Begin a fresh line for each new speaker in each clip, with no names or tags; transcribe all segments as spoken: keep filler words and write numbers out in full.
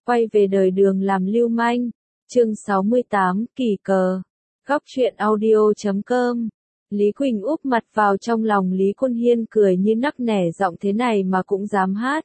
Quay về đời đường làm lưu manh. Chương sáu mươi tám, kỳ cờ. Góc truyện audio chấm com. Lý Quỳnh úp mặt vào trong lòng Lý Quân Hiên cười như nắc nẻ, giọng thế này mà cũng dám hát.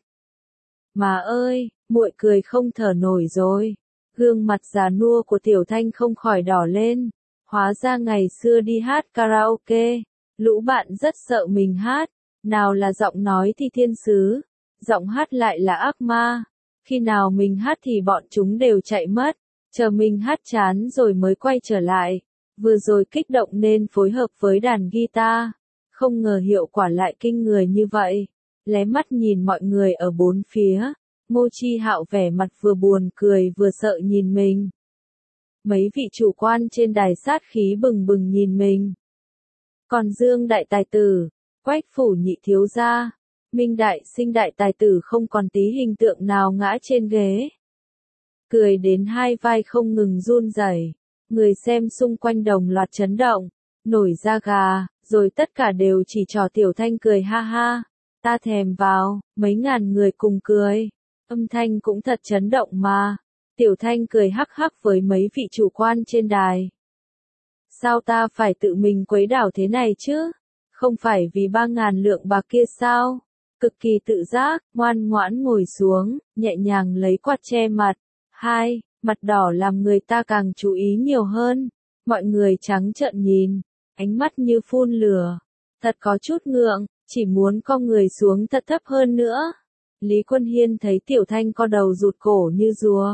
Mà ơi, muội cười không thở nổi rồi. Gương mặt già nua của Tiểu Thanh không khỏi đỏ lên. Hóa ra ngày xưa đi hát karaoke, lũ bạn rất sợ mình hát. Nào là giọng nói thì thiên sứ, giọng hát lại là ác ma. Khi nào mình hát thì bọn chúng đều chạy mất, chờ mình hát chán rồi mới quay trở lại. Vừa rồi kích động nên phối hợp với đàn guitar, không ngờ hiệu quả lại kinh người như vậy. Lé mắt nhìn mọi người ở bốn phía, Ngô Chi Hạo vẻ mặt vừa buồn cười vừa sợ nhìn mình. Mấy vị chủ quan trên đài sát khí bừng bừng nhìn mình. Còn Dương đại tài tử, Quách phủ nhị thiếu gia, Minh đại sinh đại tài tử không còn tí hình tượng nào ngã trên ghế. Cười đến hai vai không ngừng run rẩy, người xem xung quanh đồng loạt chấn động, nổi da gà, rồi tất cả đều chỉ trỏ Tiểu Thanh cười ha ha. Ta thèm vào, mấy ngàn người cùng cười, âm thanh cũng thật chấn động mà. Tiểu Thanh cười hắc hắc với mấy vị chủ quan trên đài. Sao ta phải tự mình quấy đảo thế này chứ? Không phải vì ba ngàn lượng bạc kia sao? Cực kỳ tự giác, ngoan ngoãn ngồi xuống, nhẹ nhàng lấy quạt che mặt. Hai, mặt đỏ làm người ta càng chú ý nhiều hơn. Mọi người trắng trợn nhìn, ánh mắt như phun lửa. Thật có chút ngượng, chỉ muốn co người xuống thật thấp hơn nữa. Lý Quân Hiên thấy Tiểu Thanh co đầu rụt cổ như rùa,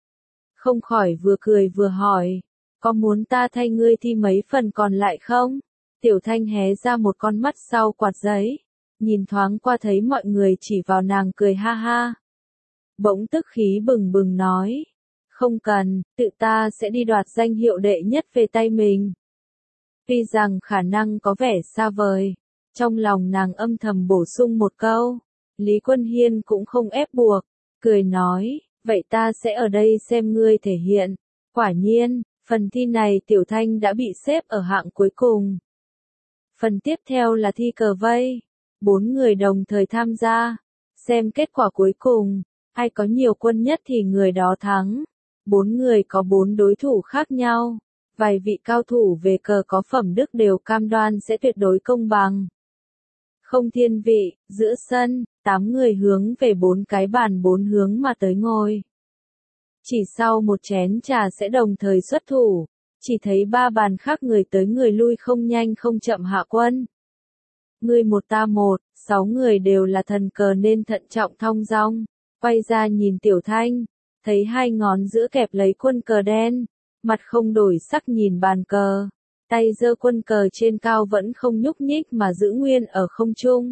không khỏi vừa cười vừa hỏi, có muốn ta thay ngươi thi mấy phần còn lại không? Tiểu Thanh hé ra một con mắt sau quạt giấy, nhìn thoáng qua thấy mọi người chỉ vào nàng cười ha ha. Bỗng tức khí bừng bừng nói, không cần, tự ta sẽ đi đoạt danh hiệu đệ nhất về tay mình. Tuy rằng khả năng có vẻ xa vời, trong lòng nàng âm thầm bổ sung một câu. Lý Quân Hiên cũng không ép buộc, cười nói, vậy ta sẽ ở đây xem ngươi thể hiện. Quả nhiên, phần thi này Tiểu Thanh đã bị xếp ở hạng cuối cùng. Phần tiếp theo là thi cờ vây, bốn người đồng thời tham gia, xem kết quả cuối cùng, ai có nhiều quân nhất thì người đó thắng. Bốn người có bốn đối thủ khác nhau, vài vị cao thủ về cờ có phẩm đức đều cam đoan sẽ tuyệt đối công bằng. Không thiên vị, giữa sân, tám người hướng về bốn cái bàn bốn hướng mà tới ngồi. Chỉ sau một chén trà sẽ đồng thời xuất thủ, chỉ thấy ba bàn khác người tới người lui không nhanh không chậm hạ quân. Người một ta một, sáu người đều là thần cờ nên thận trọng thong dong, quay ra nhìn Tiểu Thanh, thấy hai ngón giữa kẹp lấy quân cờ đen, mặt không đổi sắc nhìn bàn cờ. Tay giơ quân cờ trên cao vẫn không nhúc nhích mà giữ nguyên ở không trung.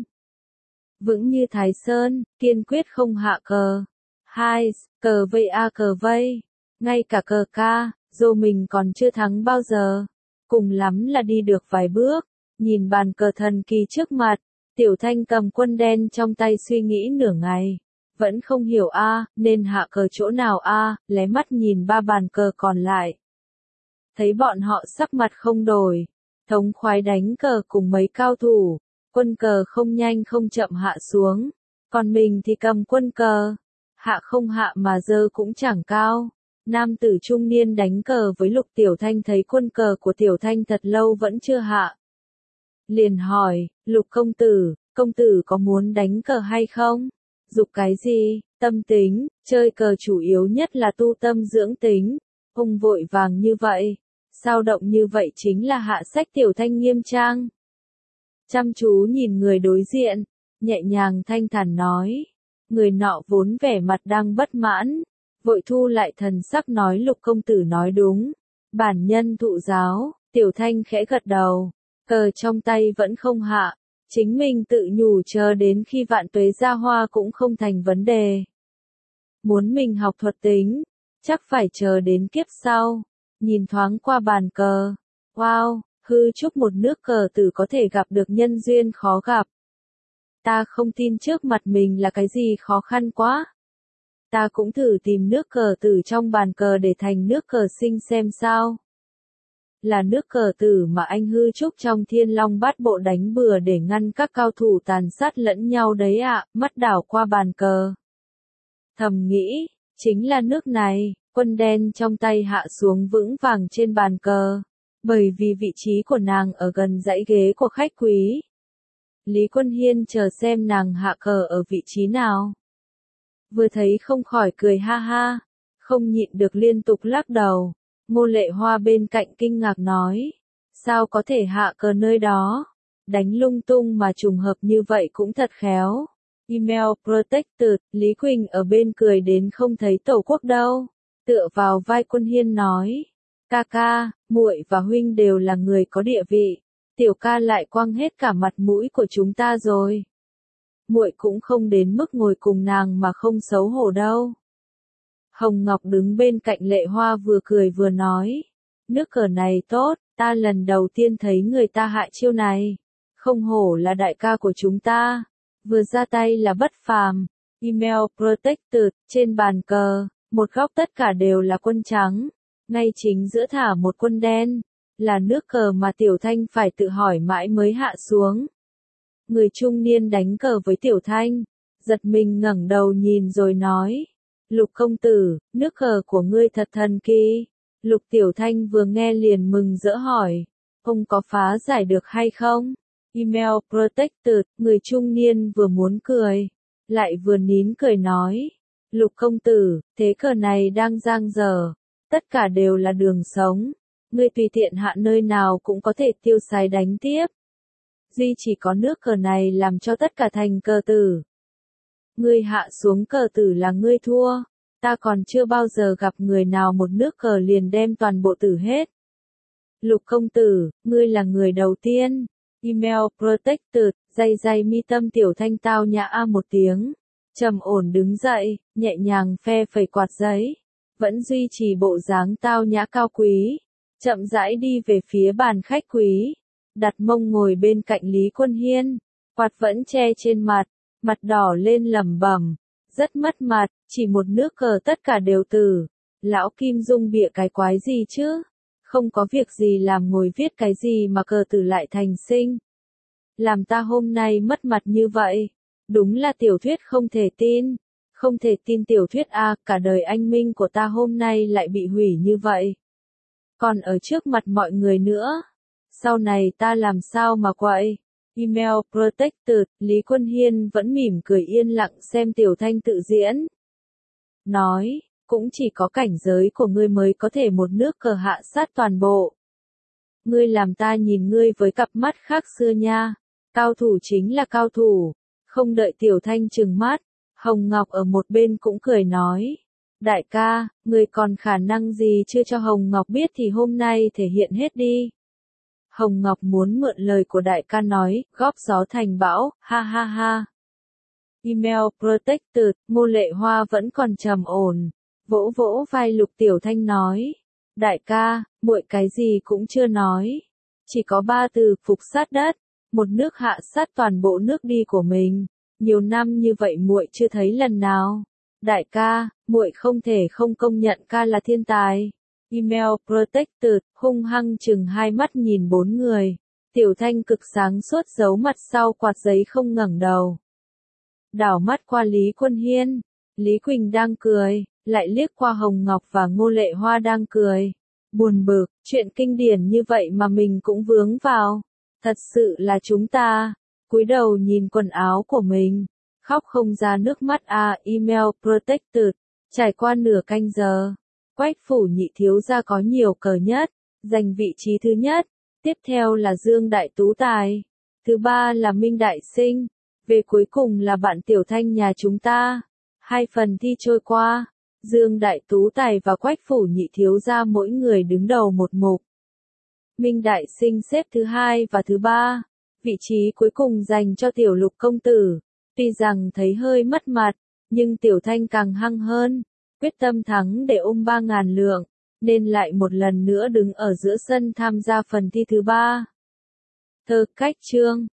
Vững như Thái Sơn, kiên quyết không hạ cờ. Hai, cờ vây a cờ vây. Ngay cả cờ ca, dù mình còn chưa thắng bao giờ. Cùng lắm là đi được vài bước. Nhìn bàn cờ thần kỳ trước mặt, Tiểu Thanh cầm quân đen trong tay suy nghĩ nửa ngày. Vẫn không hiểu a, nên hạ cờ chỗ nào a, lé mắt nhìn ba bàn cờ còn lại. Thấy bọn họ sắc mặt không đổi, thống khoái đánh cờ cùng mấy cao thủ, quân cờ không nhanh không chậm hạ xuống, còn mình thì cầm quân cờ, hạ không hạ mà giơ cũng chẳng cao. Nam tử trung niên đánh cờ với Lục Tiểu Thanh thấy quân cờ của Tiểu Thanh thật lâu vẫn chưa hạ. Liền hỏi, Lục công tử, công tử có muốn đánh cờ hay không? Dục cái gì? Tâm tính, chơi cờ chủ yếu nhất là tu tâm dưỡng tính. Ông vội vàng như vậy, sao động như vậy chính là hạ sách. Tiểu Thanh nghiêm trang, chăm chú nhìn người đối diện, nhẹ nhàng thanh thản nói. Người nọ vốn vẻ mặt đang bất mãn, vội thu lại thần sắc nói Lục công tử nói đúng, bản nhân thụ giáo. Tiểu Thanh khẽ gật đầu, cờ trong tay vẫn không hạ, chính mình tự nhủ chờ đến khi vạn tuế ra hoa cũng không thành vấn đề. Muốn mình học thuật tính, chắc phải chờ đến kiếp sau. Nhìn thoáng qua bàn cờ, wow, hư chúc một nước cờ tử có thể gặp được nhân duyên khó gặp. Ta không tin trước mặt mình là cái gì khó khăn quá. Ta cũng thử tìm nước cờ tử trong bàn cờ để thành nước cờ sinh xem sao. Là nước cờ tử mà anh hư trúc trong Thiên Long Bát Bộ đánh bừa để ngăn các cao thủ tàn sát lẫn nhau đấy ạ. Mắt đảo qua bàn cờ, thầm nghĩ, Chính là nước này, quân đen trong tay hạ xuống vững vàng trên bàn cờ, bởi vì vị trí của nàng ở gần dãy ghế của khách quý. Lý Quân Hiên chờ xem nàng hạ cờ ở vị trí nào. Vừa thấy không khỏi cười ha ha, không nhịn được liên tục lắc đầu. Ngô Lệ Hoa bên cạnh kinh ngạc nói, sao có thể hạ cờ nơi đó? Đánh lung tung mà trùng hợp như vậy cũng thật khéo. Email Protected, Lý Quỳnh ở bên cười đến không thấy tổ quốc đâu. Tựa vào vai Quân Hiên nói, ca ca, muội và huynh đều là người có địa vị, tiểu ca lại quăng hết cả mặt mũi của chúng ta rồi. Muội cũng không đến mức ngồi cùng nàng mà không xấu hổ đâu. Hồng Ngọc đứng bên cạnh Lệ Hoa vừa cười vừa nói, nước cờ này tốt, ta lần đầu tiên thấy người ta hạ chiêu này, không hổ là đại ca của chúng ta, vừa ra tay là bất phàm. Email Protected, trên bàn cờ, một góc tất cả đều là quân trắng, ngay chính giữa thả một quân đen, là nước cờ mà Tiểu Thanh phải tự hỏi mãi mới hạ xuống. Người trung niên đánh cờ với Tiểu Thanh, giật mình ngẩng đầu nhìn rồi nói, Lục công tử, nước cờ của ngươi thật thần kỳ. Lục Tiểu Thanh vừa nghe liền mừng rỡ hỏi, ông có phá giải được hay không? Email Protected, người trung niên vừa muốn cười, lại vừa nín cười nói, Lục công tử, thế cờ này đang giang dở, tất cả đều là đường sống, ngươi tùy tiện hạ nơi nào cũng có thể tiêu xài đánh tiếp. Duy chỉ có nước cờ này làm cho tất cả thành cờ tử. Ngươi hạ xuống cờ tử là ngươi thua, ta còn chưa bao giờ gặp người nào một nước cờ liền đem toàn bộ tử hết. Lục công tử, ngươi là người đầu tiên. Email Protected, day day mi tâm Tiểu Thanh tao nhã a một tiếng, trầm ổn đứng dậy, nhẹ nhàng phe phẩy quạt giấy, vẫn duy trì bộ dáng tao nhã cao quý, chậm rãi đi về phía bàn khách quý, đặt mông ngồi bên cạnh Lý Quân Hiên, quạt vẫn che trên mặt, mặt đỏ lên lẩm bẩm, rất mất mặt, chỉ một nước cờ tất cả đều tử, lão Kim Dung bịa cái quái gì chứ? Không có việc gì làm ngồi viết cái gì mà cờ tử lại thành sinh. Làm ta hôm nay mất mặt như vậy, đúng là tiểu thuyết không thể tin, không thể tin tiểu thuyết a, cả đời anh minh của ta hôm nay lại bị hủy như vậy. Còn ở trước mặt mọi người nữa, sau này ta làm sao mà quậy? Email Protected, Lý Quân Hiên vẫn mỉm cười yên lặng xem Tiểu Thanh tự diễn. Nói, cũng chỉ có cảnh giới của ngươi mới có thể một nước cờ hạ sát toàn bộ. Ngươi làm ta nhìn ngươi với cặp mắt khác xưa nha, cao thủ chính là cao thủ, không đợi Tiểu Thanh trừng mắt, Hồng Ngọc ở một bên cũng cười nói, đại ca, ngươi còn khả năng gì chưa cho Hồng Ngọc biết thì hôm nay thể hiện hết đi. Hồng Ngọc muốn mượn lời của đại ca nói, góp gió thành bão, ha ha ha. Email Protected, Ngô Lệ Hoa vẫn còn trầm ổn, vỗ vỗ vai Lục Tiểu Thanh nói, đại ca, muội cái gì cũng chưa nói, chỉ có ba từ phục sát đất, một nước hạ sát toàn bộ nước đi của mình, nhiều năm như vậy muội chưa thấy lần nào. Đại ca, muội không thể không công nhận ca là thiên tài. Email Protected, hung hăng chừng hai mắt nhìn bốn người. Tiểu Thanh cực sáng suốt giấu mặt sau quạt giấy không ngẩng đầu. Đảo mắt qua Lý Quân Hiên, Lý Quỳnh đang cười, lại liếc qua Hồng Ngọc và Ngô Lệ Hoa đang cười. Buồn bực, chuyện kinh điển như vậy mà mình cũng vướng vào. Thật sự là chúng ta. Cúi đầu nhìn quần áo của mình, khóc không ra nước mắt a. À, Email Protected, trải qua nửa canh giờ. Quách phủ nhị thiếu gia có nhiều cờ nhất, giành vị trí thứ nhất, tiếp theo là Dương Đại Tú Tài, thứ ba là Minh Đại Sinh, về cuối cùng là bạn Tiểu Thanh nhà chúng ta. Hai phần thi trôi qua, Dương Đại Tú Tài và Quách phủ nhị thiếu gia mỗi người đứng đầu một mục. Minh Đại Sinh xếp thứ hai và thứ ba, vị trí cuối cùng dành cho Tiểu Lục công tử, tuy rằng thấy hơi mất mặt, nhưng Tiểu Thanh càng hăng hơn. Quyết tâm thắng để ôm ba ngàn lượng, nên lại một lần nữa đứng ở giữa sân tham gia phần thi thứ ba. Thơ cách chương